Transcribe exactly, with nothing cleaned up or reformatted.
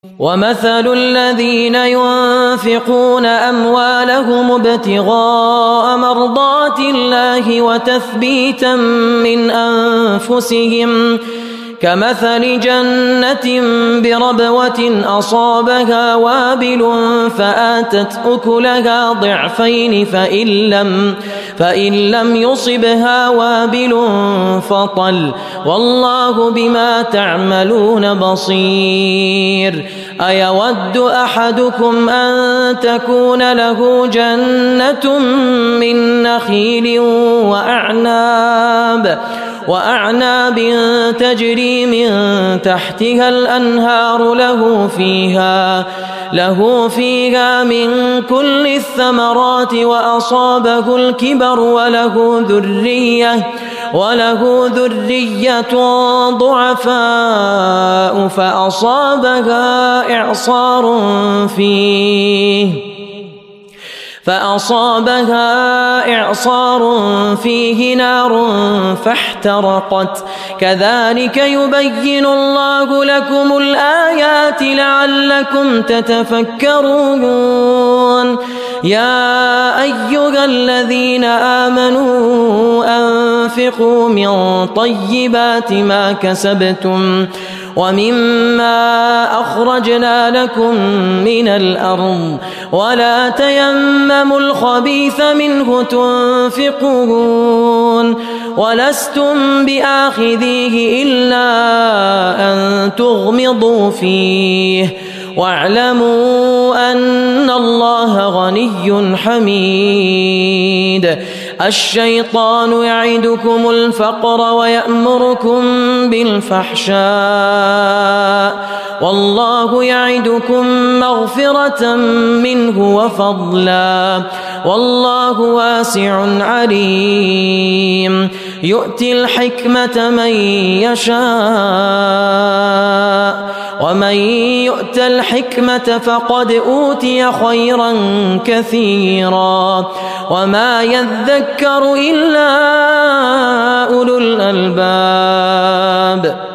ومثل الذين ينفقون أموالهم ابتغاء مرضات الله وتثبيتا من أنفسهم كمثل جنة بربوة أصابها وابل فآتت أكلها ضعفين فإن لم, فإن لم يصبها وابل فطل والله بما تعملون بصير. أيود أحدكم أن تكون له جنة من نخيل وأعناب وأعناب تجري من تحتها الأنهار له فيها له فيها من كل الثمرات وأصابه الكبر وله ذرية وله ذرية ضعفاء فأصابها إعصار فيه فأصابها إعصار فيه نار فاحترقت كذلك يبين الله لكم الآيات لعلكم تتفكرون. يا أيها الذين آمنوا أنفقوا من طيبات ما كسبتم ومما أخرجنا لكم من الأرض ولا تيمموا الخبيث منه تنفقون ولستم بآخذيه إلا أن تغمضوا فيه واعلموا أن الله غني حميد. الشيطان يعدكم الفقر ويأمركم بالفحشاء والله يعدكم مغفرة منه وفضلا والله واسع عليم. يؤتي الحكمة من يشاء ومن يؤت الحكمة فقد أوتي خيرا كثيرا وما يذكر إلا أولو الألباب.